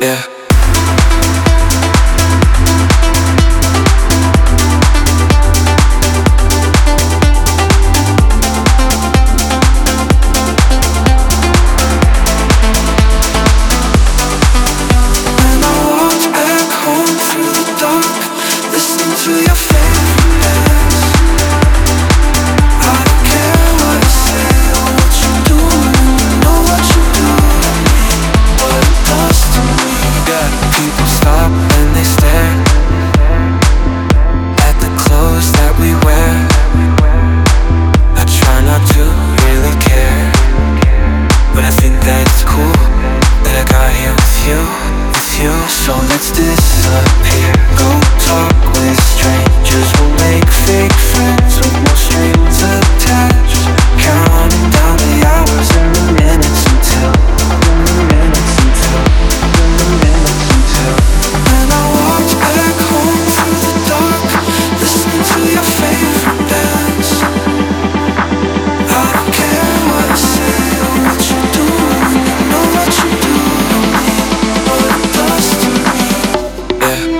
Yeah. To your favorite dance, I don't care what you say or what you do. You know what you do to me, what it does to me. Yeah, people stop and they stare at the clothes that we wear. I try not to really care, but I think that it's cool that I got here with you, with you. So let's disappear, go talk with strangers. We'll make fake friends with no strings attached, counting down the hours and the minutes until When I walked back home through the dark, listening to your favorite dance, I don't care what you say or what you do. You know what you do to me, what it does to me. yeah.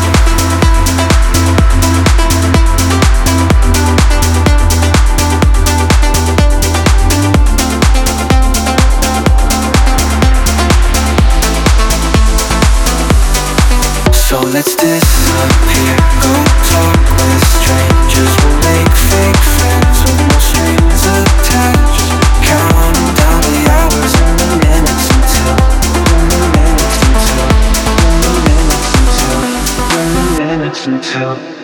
So let's disappear, go talk with strangers. We'll make fake friends with no strings attached, counting down the hours and the minutes until the minutes until